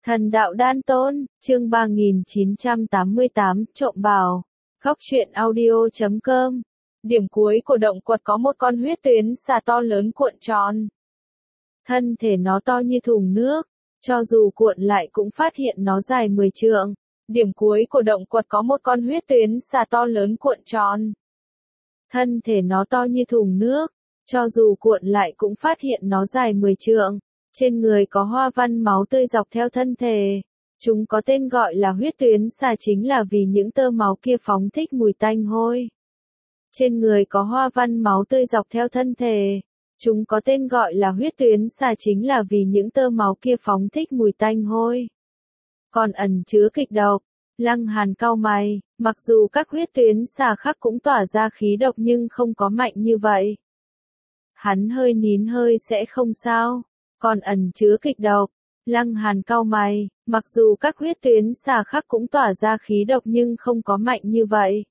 Thần đạo đan tôn, chương 3988, trộm bào. Góc truyện audio.com. Điểm cuối của động quật có một con huyết tuyến xà to lớn cuộn tròn. Thân thể nó to như thùng nước, cho dù cuộn lại cũng phát hiện nó dài 10 trượng. Điểm cuối của động quật có một con huyết tuyến xà to lớn cuộn tròn. Thân thể nó to như thùng nước, cho dù cuộn lại cũng phát hiện nó dài 10 trượng. Trên người có hoa văn máu tươi dọc theo thân thể. Chúng có tên gọi là huyết tuyến xà chính là vì những tơ máu kia phóng thích mùi tanh hôi. Trên người có hoa văn máu tươi dọc theo thân thể. Chúng có tên gọi là huyết tuyến xà chính là vì những tơ máu kia phóng thích mùi tanh hôi. Còn ẩn chứa kịch độc. Lăng Hàn cau mày, mặc dù các huyết tuyến xà khác cũng tỏa ra khí độc nhưng không có mạnh như vậy. Hắn hơi nín hơi sẽ không sao. Còn ẩn chứa kịch độc. Lăng Hàn cau mày, mặc dù các huyết tuyến xà khác cũng tỏa ra khí độc nhưng không có mạnh như vậy.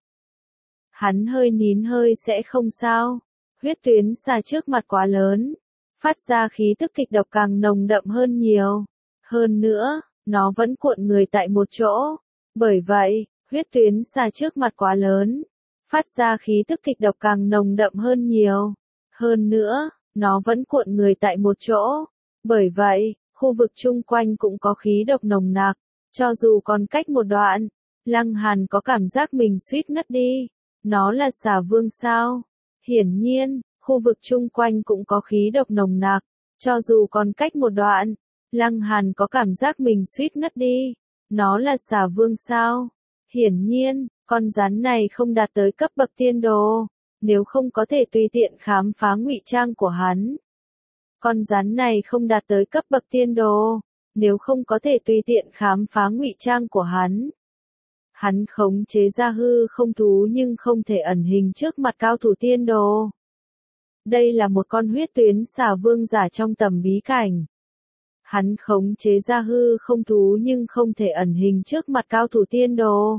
Hắn hơi nín hơi sẽ không sao. Huyết tuyến xà trước mặt quá lớn, phát ra khí tức kịch độc càng nồng đậm hơn nhiều. Hơn nữa, nó vẫn cuộn người tại một chỗ. Bởi vậy, huyết tuyến xà trước mặt quá lớn, phát ra khí tức kịch độc càng nồng đậm hơn nhiều. Hơn nữa, nó vẫn cuộn người tại một chỗ. Bởi vậy, khu vực chung quanh cũng có khí độc nồng nặc, cho dù còn cách một đoạn, Lăng Hàn có cảm giác mình suýt ngất đi. Nó là xà vương sao? Hiển nhiên, khu vực chung quanh cũng có khí độc nồng nặc, cho dù còn cách một đoạn, Lăng Hàn có cảm giác mình suýt ngất đi. Nó là xà vương sao? Hiển nhiên, con rắn này không đạt tới cấp bậc tiên đồ, nếu không có thể tùy tiện khám phá ngụy trang của hắn. Con rắn này không đạt tới cấp bậc tiên đồ, nếu không có thể tùy tiện khám phá ngụy trang của hắn. Hắn khống chế ra hư không thú nhưng không thể ẩn hình trước mặt cao thủ tiên đồ. Đây là một con huyết tuyến xà vương giả trong tầm bí cảnh. Hắn khống chế ra hư không thú nhưng không thể ẩn hình trước mặt cao thủ tiên đồ.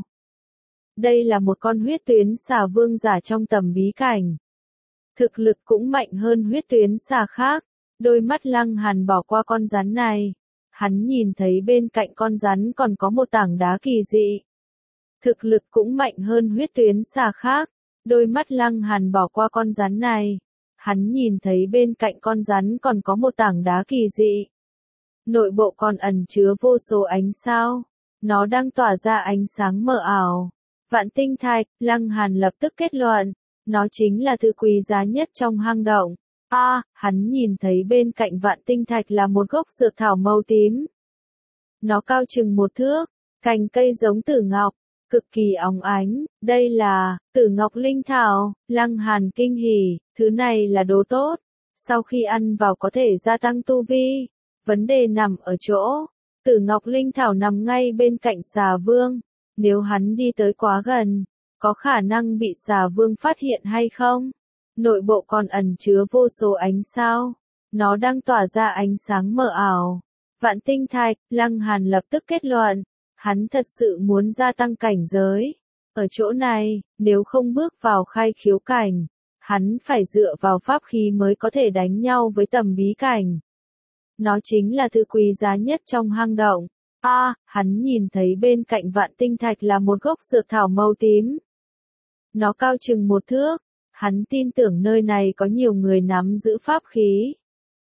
Đây là một con huyết tuyến xà vương giả trong tầm bí cảnh. Thực lực cũng mạnh hơn huyết tuyến xà khác. Đôi mắt Lăng Hàn bỏ qua con rắn này. Hắn nhìn thấy bên cạnh con rắn còn có một tảng đá kỳ dị. Thực lực cũng mạnh hơn huyết tuyến xà khác. Đôi mắt Lăng Hàn bỏ qua con rắn này. Hắn nhìn thấy bên cạnh con rắn còn có một tảng đá kỳ dị. Nội bộ còn ẩn chứa vô số ánh sao. Nó đang tỏa ra ánh sáng mờ ảo. Vạn tinh thạch, Lăng Hàn lập tức kết luận. Nó chính là thứ quý giá nhất trong hang động. Hắn nhìn thấy bên cạnh vạn tinh thạch là một gốc dược thảo màu tím. Nó cao chừng 1 thước, cành cây giống tử ngọc, cực kỳ óng ánh. Đây là tử ngọc linh thảo. Lăng Hàn kinh hỉ, thứ này là đồ tốt. Sau khi ăn vào có thể gia tăng tu vi. Vấn đề nằm ở chỗ, tử ngọc linh thảo nằm ngay bên cạnh xà vương. Nếu hắn đi tới quá gần, có khả năng bị xà vương phát hiện hay không? Nội bộ còn ẩn chứa vô số ánh sao. Nó đang tỏa ra ánh sáng mờ ảo. Vạn tinh thạch, Lăng Hàn lập tức kết luận. Hắn thật sự muốn gia tăng cảnh giới. Ở chỗ này, nếu không bước vào khai khiếu cảnh, hắn phải dựa vào pháp khí mới có thể đánh nhau với tầm bí cảnh. Nó chính là thứ quý giá nhất trong hang động. Hắn nhìn thấy bên cạnh vạn tinh thạch là một gốc dược thảo màu tím. Nó cao chừng 1 thước. Hắn tin tưởng nơi này có nhiều người nắm giữ pháp khí.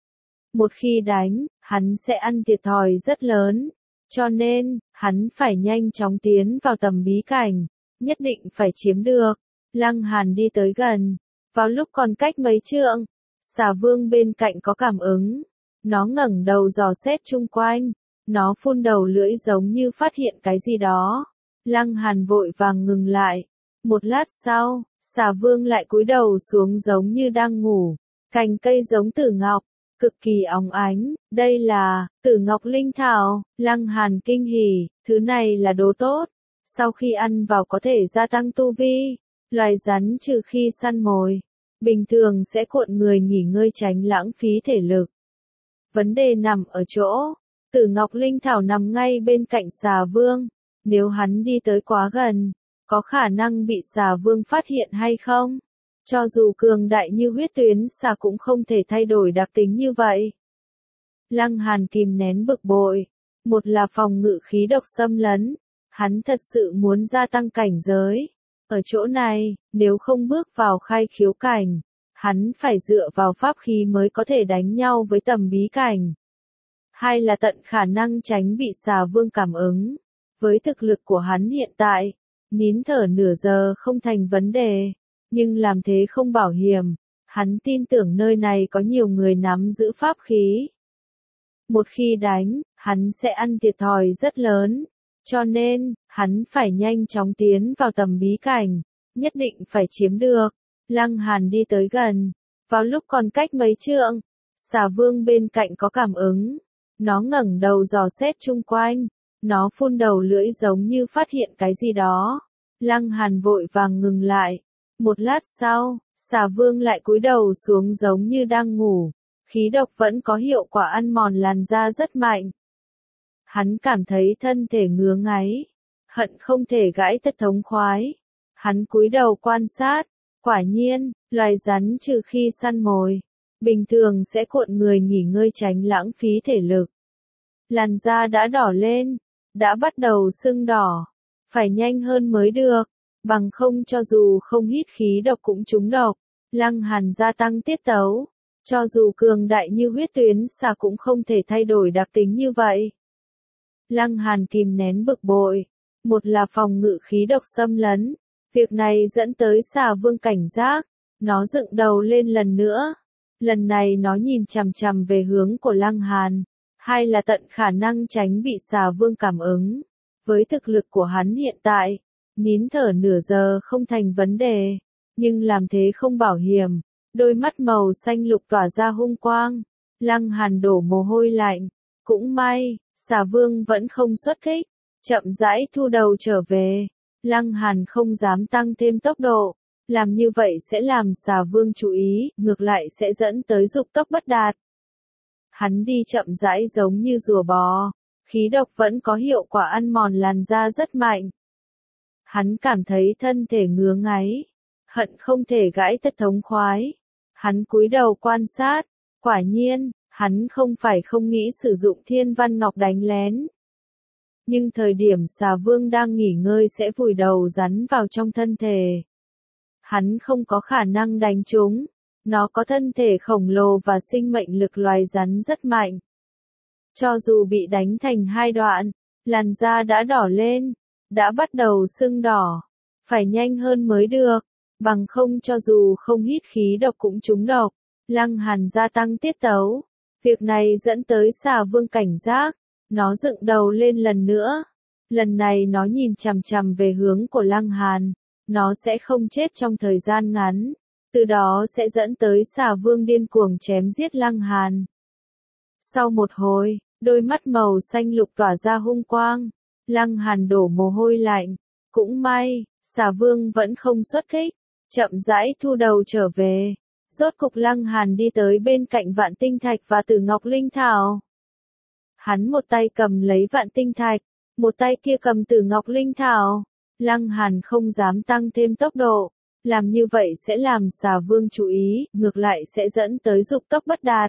Một khi đánh, hắn sẽ ăn thiệt thòi rất lớn. Cho nên, hắn phải nhanh chóng tiến vào tầm bí cảnh. Nhất định phải chiếm được. Lăng Hàn đi tới gần. Vào lúc còn cách mấy trượng, xà vương bên cạnh có cảm ứng. Nó ngẩng đầu dò xét chung quanh. Nó phun đầu lưỡi giống như phát hiện cái gì đó. Lăng Hàn vội vàng ngừng lại. Một lát sau, xà vương lại cúi đầu xuống giống như đang ngủ. Cành cây giống tử ngọc, cực kỳ óng ánh. Đây là tử ngọc linh thảo. Lăng Hàn kinh hỉ, thứ này là đồ tốt. Sau khi ăn vào có thể gia tăng tu vi. Loài rắn trừ khi săn mồi, bình thường sẽ cuộn người nghỉ ngơi tránh lãng phí thể lực. Vấn đề nằm ở chỗ, tử ngọc linh thảo nằm ngay bên cạnh xà vương. Nếu hắn đi tới quá gần, có khả năng bị xà vương phát hiện hay không? Cho dù cường đại như huyết tuyến xà cũng không thể thay đổi đặc tính như vậy. Lăng Hàn kìm nén bực bội. một là phòng ngự khí độc xâm lấn. Hắn thật sự muốn gia tăng cảnh giới. Ở chỗ này, nếu không bước vào khai khiếu cảnh, hắn phải dựa vào pháp khí mới có thể đánh nhau với tầm bí cảnh. Hai là tận khả năng tránh bị xà vương cảm ứng. Với thực lực của hắn hiện tại, nín thở nửa giờ không thành vấn đề, nhưng làm thế không bảo hiểm. Hắn tin tưởng nơi này có nhiều người nắm giữ pháp khí. Một khi đánh, hắn sẽ ăn thiệt thòi rất lớn. Cho nên, hắn phải nhanh chóng tiến vào tầm bí cảnh, nhất định phải chiếm được. Lăng Hàn đi tới gần, vào lúc còn cách mấy trượng, xà vương bên cạnh có cảm ứng. Nó ngẩng đầu dò xét chung quanh, nó phun đầu lưỡi giống như phát hiện cái gì đó. Lăng Hàn vội vàng ngừng lại. Một lát sau, xà vương lại cúi đầu xuống giống như đang ngủ. Khí độc vẫn có hiệu quả ăn mòn làn da rất mạnh. Hắn cảm thấy thân thể ngứa ngáy, hận không thể gãi thật thống khoái. Hắn cúi đầu quan sát, quả nhiên, loài rắn trừ khi săn mồi, bình thường sẽ cuộn người nghỉ ngơi tránh lãng phí thể lực. Làn da đã đỏ lên, đã bắt đầu sưng đỏ, phải nhanh hơn mới được, bằng không cho dù không hít khí độc cũng trúng độc. Lăng Hàn gia tăng tiết tấu, cho dù cường đại như huyết tuyến xà cũng không thể thay đổi đặc tính như vậy. Lăng Hàn kìm nén bực bội, một là phòng ngự khí độc xâm lấn, việc này dẫn tới xà vương cảnh giác, nó dựng đầu lên lần nữa, lần này nó nhìn chằm chằm về hướng của Lăng Hàn, hai là tận khả năng tránh bị xà vương cảm ứng. Với thực lực của hắn hiện tại, nín thở nửa giờ không thành vấn đề, nhưng làm thế không bảo hiểm. Đôi mắt màu xanh lục tỏa ra hung quang, Lăng Hàn đổ mồ hôi lạnh, cũng may, xà vương vẫn không xuất kích, chậm rãi thu đầu trở về. Lăng Hàn không dám tăng thêm tốc độ, làm như vậy sẽ làm xà vương chú ý, ngược lại sẽ dẫn tới dục tốc bất đạt. Hắn đi chậm rãi giống như rùa bò, khí độc vẫn có hiệu quả ăn mòn làn da rất mạnh. Hắn cảm thấy thân thể ngứa ngáy, hận không thể gãi thật thống khoái. Hắn cúi đầu quan sát, quả nhiên, hắn không phải không nghĩ sử dụng Thiên Văn Ngọc đánh lén. Nhưng thời điểm xà vương đang nghỉ ngơi sẽ vùi đầu rắn vào trong thân thể. Hắn không có khả năng đánh chúng, nó có thân thể khổng lồ và sinh mệnh lực loài rắn rất mạnh. Cho dù bị đánh thành hai đoạn, làn da đã đỏ lên, đã bắt đầu sưng đỏ, phải nhanh hơn mới được. Bằng không cho dù không hít khí độc cũng trúng độc. Lăng Hàn gia tăng tiết tấu. Việc này dẫn tới xà vương cảnh giác. Nó dựng đầu lên lần nữa. Lần này nó nhìn chằm chằm về hướng của Lăng Hàn. Nó sẽ không chết trong thời gian ngắn. Từ đó sẽ dẫn tới xà vương điên cuồng chém giết Lăng Hàn. Sau một hồi, đôi mắt màu xanh lục tỏa ra hung quang. Lăng Hàn đổ mồ hôi lạnh. Cũng may, xà vương vẫn không xuất kích. Chậm rãi thu đầu trở về. Rốt cục Lăng Hàn đi tới bên cạnh Vạn Tinh Thạch và Tử Ngọc Linh Thảo. Hắn một tay cầm lấy Vạn Tinh Thạch, một tay kia cầm Tử Ngọc Linh Thảo. Lăng Hàn không dám tăng thêm tốc độ, làm như vậy sẽ làm xà vương chú ý, ngược lại sẽ dẫn tới dục tốc bất đạt.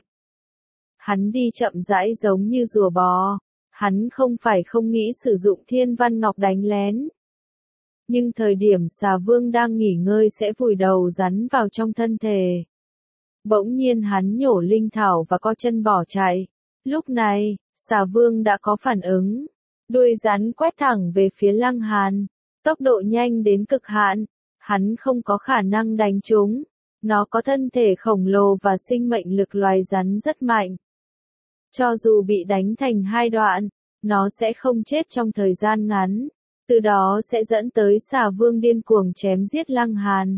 Hắn đi chậm rãi giống như rùa bò, hắn không phải không nghĩ sử dụng Thiên Văn Ngọc đánh lén. Nhưng thời điểm xà vương đang nghỉ ngơi sẽ vùi đầu rắn vào trong thân thể. Bỗng nhiên hắn nhổ linh thảo và co chân bỏ chạy. Lúc này, xà vương đã có phản ứng. Đuôi rắn quét thẳng về phía Lăng Hàn. Tốc độ nhanh đến cực hạn. Hắn không có khả năng đánh chúng. Nó có thân thể khổng lồ và sinh mệnh lực loài rắn rất mạnh. Cho dù bị đánh thành hai đoạn, nó sẽ không chết trong thời gian ngắn. Từ đó sẽ dẫn tới xà vương điên cuồng chém giết Lăng Hàn.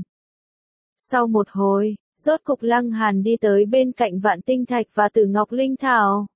Sau một hồi, rốt cục Lăng Hàn đi tới bên cạnh Vạn Tinh Thạch và Tử Ngọc Linh Thảo.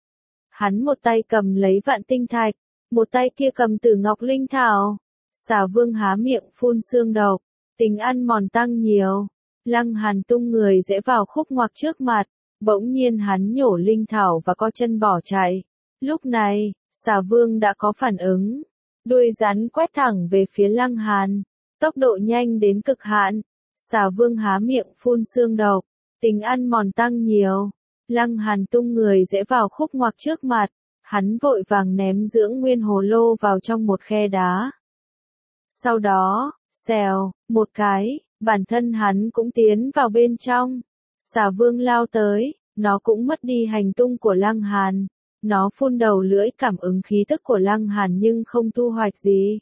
Hắn một tay cầm lấy Vạn Tinh Thạch, một tay kia cầm Tử Ngọc Linh Thảo. Xà vương há miệng phun xương độc, tính ăn mòn tăng nhiều. Lăng Hàn tung người rẽ vào khúc ngoặc trước mặt, bỗng nhiên hắn nhổ linh thảo và co chân bỏ chạy. Lúc này, xà vương đã có phản ứng. Đuôi rắn quét thẳng về phía Lăng Hàn, tốc độ nhanh đến cực hạn. Xà vương há miệng phun xương độc, tính ăn mòn tăng nhiều. Lăng Hàn tung người rẽ vào khúc ngoặc trước mặt, hắn vội vàng ném dưỡng nguyên hồ lô vào trong một khe đá. Sau đó, xèo, một cái, bản thân hắn cũng tiến vào bên trong. Xà vương lao tới, nó cũng mất đi hành tung của Lăng Hàn. Nó phun đầu lưỡi cảm ứng khí tức của Lăng Hàn nhưng không thu hoạch gì.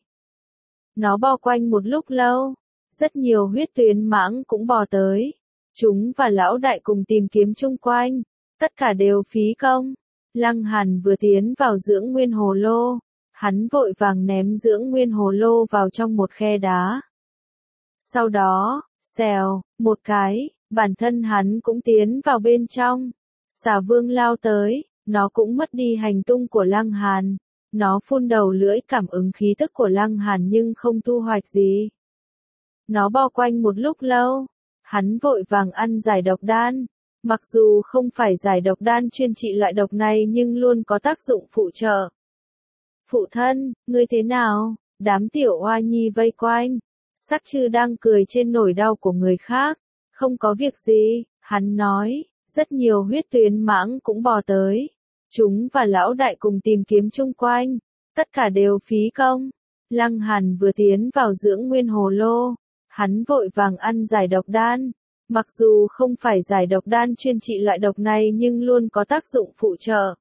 Nó bò quanh một lúc lâu, rất nhiều huyết tuyến mãng cũng bò tới. Chúng và lão đại cùng tìm kiếm chung quanh, tất cả đều phí công. Lăng Hàn vừa tiến vào dưỡng nguyên hồ lô, hắn vội vàng ném dưỡng nguyên hồ lô vào trong một khe đá. Sau đó, xèo, một cái, bản thân hắn cũng tiến vào bên trong. Xà vương lao tới, nó cũng mất đi hành tung của Lăng Hàn. Nó phun đầu lưỡi cảm ứng khí tức của Lăng Hàn nhưng không thu hoạch gì. Nó bò quanh một lúc lâu, hắn vội vàng ăn giải độc đan. Mặc dù không phải giải độc đan chuyên trị loại độc này nhưng luôn có tác dụng phụ trợ. Phụ thân, ngươi thế nào? Đám tiểu oa nhi vây quanh. Sắc Chư đang cười trên nỗi đau của người khác. Không có việc gì, hắn nói. Rất nhiều huyết tuyến mãng cũng bò tới. Chúng và lão đại cùng tìm kiếm chung quanh. Tất cả đều phí công. Lăng Hàn vừa tiến vào dưỡng nguyên hồ lô. Hắn vội vàng ăn giải độc đan. Mặc dù không phải giải độc đan chuyên trị loại độc này nhưng luôn có tác dụng phụ trợ.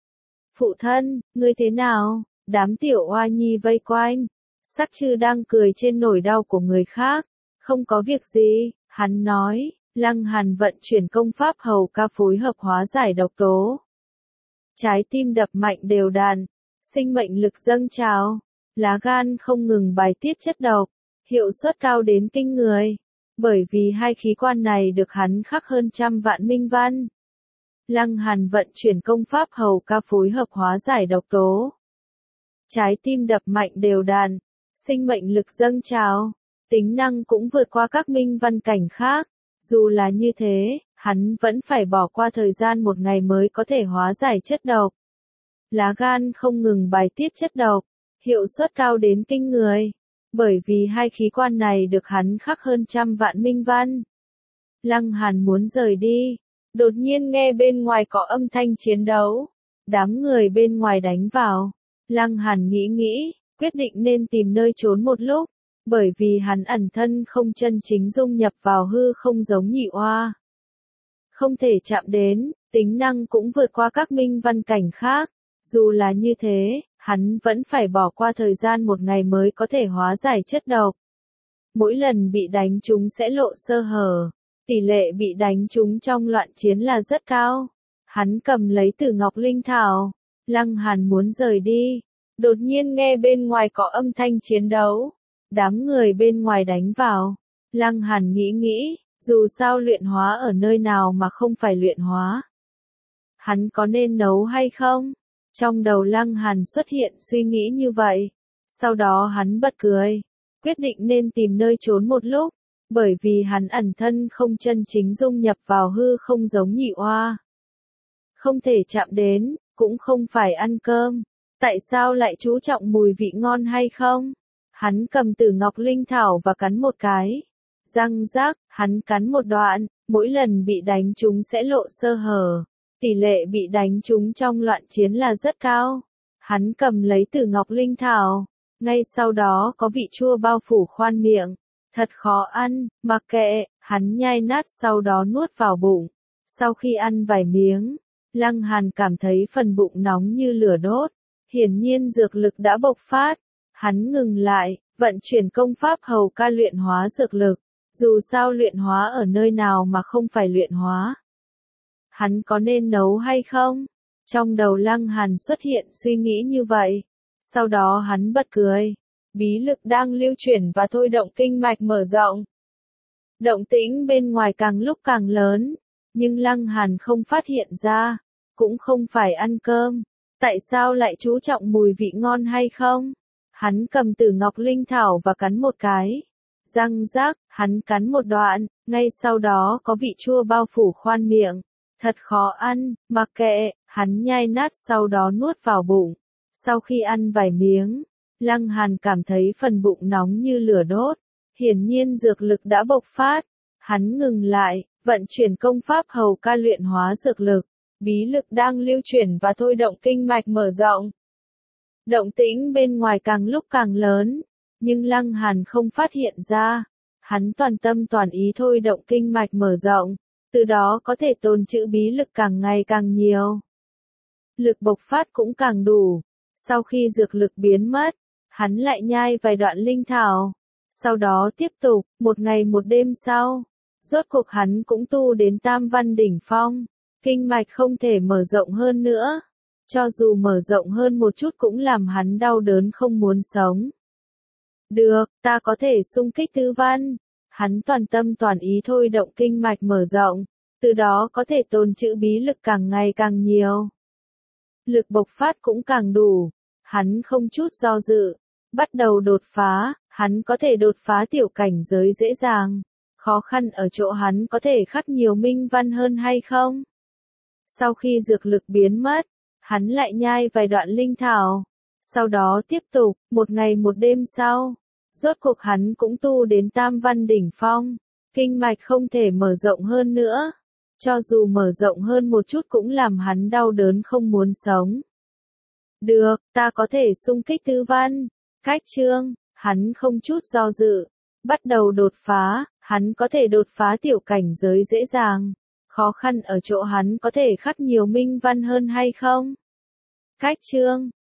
Phụ thân, ngươi thế nào? Đám tiểu oa nhi vây quanh. Sắc Chư đang cười trên nỗi đau của người khác. Không có việc gì, hắn nói. Lăng Hàn vận chuyển công pháp hầu ca phối hợp hóa giải độc tố. Trái tim đập mạnh đều đặn, sinh mệnh lực dâng trào, lá gan không ngừng bài tiết chất độc, hiệu suất cao đến kinh người. Bởi vì hai khí quan này được hắn khắc hơn 100 vạn minh văn. Lăng Hàn vận chuyển công pháp hầu ca phối hợp hóa giải độc tố. Trái tim đập mạnh đều đặn, sinh mệnh lực dâng trào, tính năng cũng vượt qua các minh văn cảnh khác. Dù là như thế, hắn vẫn phải bỏ qua thời gian một ngày mới có thể hóa giải chất độc. Lá gan không ngừng bài tiết chất độc, hiệu suất cao đến kinh người. Bởi vì hai khí quan này được hắn khắc hơn 100 vạn minh văn. Lăng Hàn muốn rời đi. Đột nhiên nghe bên ngoài có âm thanh chiến đấu. Đám người bên ngoài đánh vào. Lăng Hàn nghĩ, quyết định nên tìm nơi trốn một lúc. Bởi vì hắn ẩn thân không chân chính dung nhập vào hư không giống nhị oa. Không thể chạm đến, tính năng cũng vượt qua các minh văn cảnh khác. Dù là như thế, hắn vẫn phải bỏ qua thời gian một ngày mới có thể hóa giải chất độc. Mỗi lần bị đánh trúng sẽ lộ sơ hở. Tỷ lệ bị đánh trúng trong loạn chiến là rất cao. Hắn cầm lấy Tử Ngọc Linh Thảo. Lăng Hàn muốn rời đi. Đột nhiên nghe bên ngoài có âm thanh chiến đấu. Đám người bên ngoài đánh vào. Lăng Hàn nghĩ, dù sao luyện hóa ở nơi nào mà không phải luyện hóa. Hắn có nên nấu hay không? Trong đầu Lăng Hàn xuất hiện suy nghĩ như vậy. Sau đó hắn bật cười. Quyết định nên tìm nơi trốn một lúc. Bởi vì hắn ẩn thân không chân chính dung nhập vào hư không giống nhị oa. Không thể chạm đến, cũng không phải ăn cơm. Tại sao lại chú trọng mùi vị ngon hay không? Hắn cầm Tử Ngọc Linh Thảo và cắn một cái. Răng rác, hắn cắn một đoạn, mỗi lần bị đánh trúng sẽ lộ sơ hở. Tỷ lệ bị đánh trúng trong loạn chiến là rất cao. Hắn cầm lấy Tử Ngọc Linh Thảo. Ngay sau đó có vị chua bao phủ khoan miệng. Thật khó ăn, mặc kệ, hắn nhai nát sau đó nuốt vào bụng. Sau khi ăn vài miếng, Lăng Hàn cảm thấy phần bụng nóng như lửa đốt. Hiển nhiên dược lực đã bộc phát. Hắn ngừng lại, vận chuyển công pháp hầu ca luyện hóa dược lực. Dù sao luyện hóa ở nơi nào mà không phải luyện hóa. Hắn có nên nấu hay không? Trong đầu Lăng Hàn xuất hiện suy nghĩ như vậy. Sau đó hắn bật cười. Bí lực đang lưu chuyển và thôi động kinh mạch mở rộng. Động tĩnh bên ngoài càng lúc càng lớn. Nhưng Lăng Hàn không phát hiện ra. Cũng không phải ăn cơm. Tại sao lại chú trọng mùi vị ngon hay không? Hắn cầm Tử Ngọc Linh Thảo và cắn một cái. Răng rác, hắn cắn một đoạn, ngay sau đó có vị chua bao phủ khoan miệng. Thật khó ăn, mặc kệ, hắn nhai nát sau đó nuốt vào bụng. Sau khi ăn vài miếng, Lăng Hàn cảm thấy phần bụng nóng như lửa đốt. Hiển nhiên dược lực đã bộc phát. Hắn ngừng lại, vận chuyển công pháp hầu ca luyện hóa dược lực. bí lực đang lưu chuyển và thôi động kinh mạch mở rộng. Động tĩnh bên ngoài càng lúc càng lớn, nhưng Lăng Hàn không phát hiện ra. Hắn toàn tâm toàn ý thôi động kinh mạch mở rộng, từ đó có thể tồn trữ bí lực càng ngày càng nhiều. Lực bộc phát cũng càng đủ. Sau khi dược lực biến mất, hắn lại nhai vài đoạn linh thảo. Sau đó tiếp tục, một ngày một đêm sau, rốt cuộc hắn cũng tu đến tam văn đỉnh phong. Kinh mạch không thể mở rộng hơn nữa. Cho dù mở rộng hơn một chút cũng làm hắn đau đớn không muốn sống. Được, ta có thể xung kích tứ văn. Hắn toàn tâm toàn ý thôi động kinh mạch mở rộng, từ đó có thể tồn trữ bí lực càng ngày càng nhiều. Lực bộc phát cũng càng đủ. Hắn không chút do dự, bắt đầu đột phá. Hắn có thể đột phá tiểu cảnh giới dễ dàng. Khó khăn ở chỗ hắn có thể khắc nhiều minh văn hơn hay không? Sau khi dược lực biến mất, hắn lại nhai vài đoạn linh thảo. Sau đó tiếp tục, một ngày một đêm sau, rốt cuộc hắn cũng tu đến tam văn đỉnh phong. Kinh mạch không thể mở rộng hơn nữa. Cho dù mở rộng hơn một chút cũng làm hắn đau đớn không muốn sống. Được, ta có thể xung kích tứ văn. Cách chương, hắn không chút do dự. Bắt đầu đột phá, hắn có thể đột phá tiểu cảnh giới dễ dàng. Khó khăn ở chỗ hắn có thể khắc nhiều minh văn hơn hay không? Cách chương,